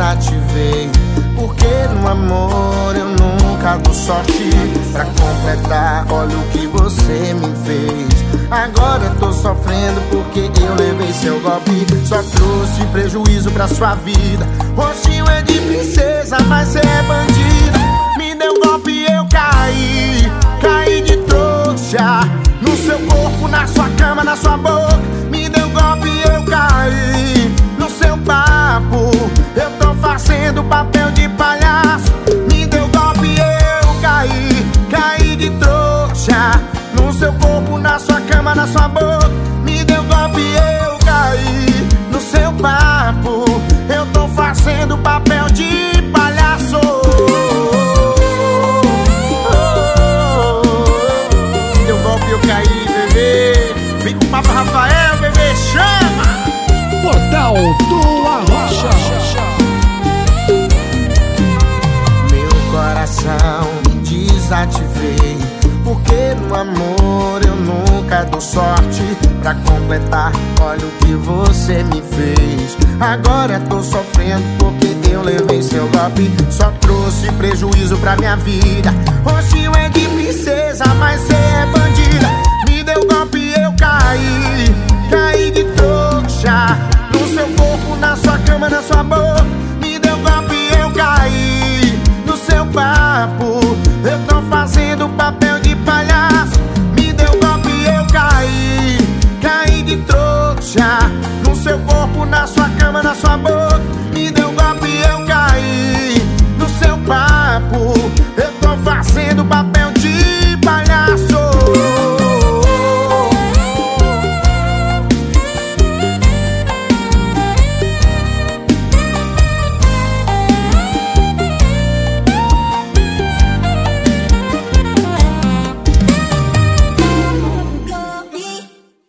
desativei, porque no amor eu nunca dou sorte. Pra completar, olha o que você me fez. Agora eu tô sofrendo porque eu levei seu golpe. Só trouxe prejuízo pra sua vida. Rostinho é de princesa, mas cê é bandida. Me deu golpe e eu caí, caí de trouxa. No seu corpo, na sua cama, na sua boca. Me deu golpe e eu caí no seu papo. Eu tô fazendo papel de palhaço. Me deu golpe e eu caí, caí de trouxa. No seu corpo, na sua cama, na sua boca. Me deu golpe e eu caí no seu papo. Eu tô fazendo papel de palhaço. Me deu golpe e eu caí, bebê. Vem com o papo, Rafael, bebê, chama! Portal do Arrocha. Meu coração desativei, porque no amor eu nunca dou sorte. Pra completar, olha o que você me fez. Agora tô sofrendo porque eu levei seu golpe. Só trouxe prejuízo pra minha vida. Rostinho é de princesa, mas cê é bandida. Me deu golpe e eu caí, caí de trouxa. No seu corpo, na sua cama, na sua boca. Me deu golpe e eu caí no seu papo. Eu tô fazendo papel de palhaço. Me deu golpe e eu caí, caí de trouxa. No seu corpo, na sua cama, na sua boca.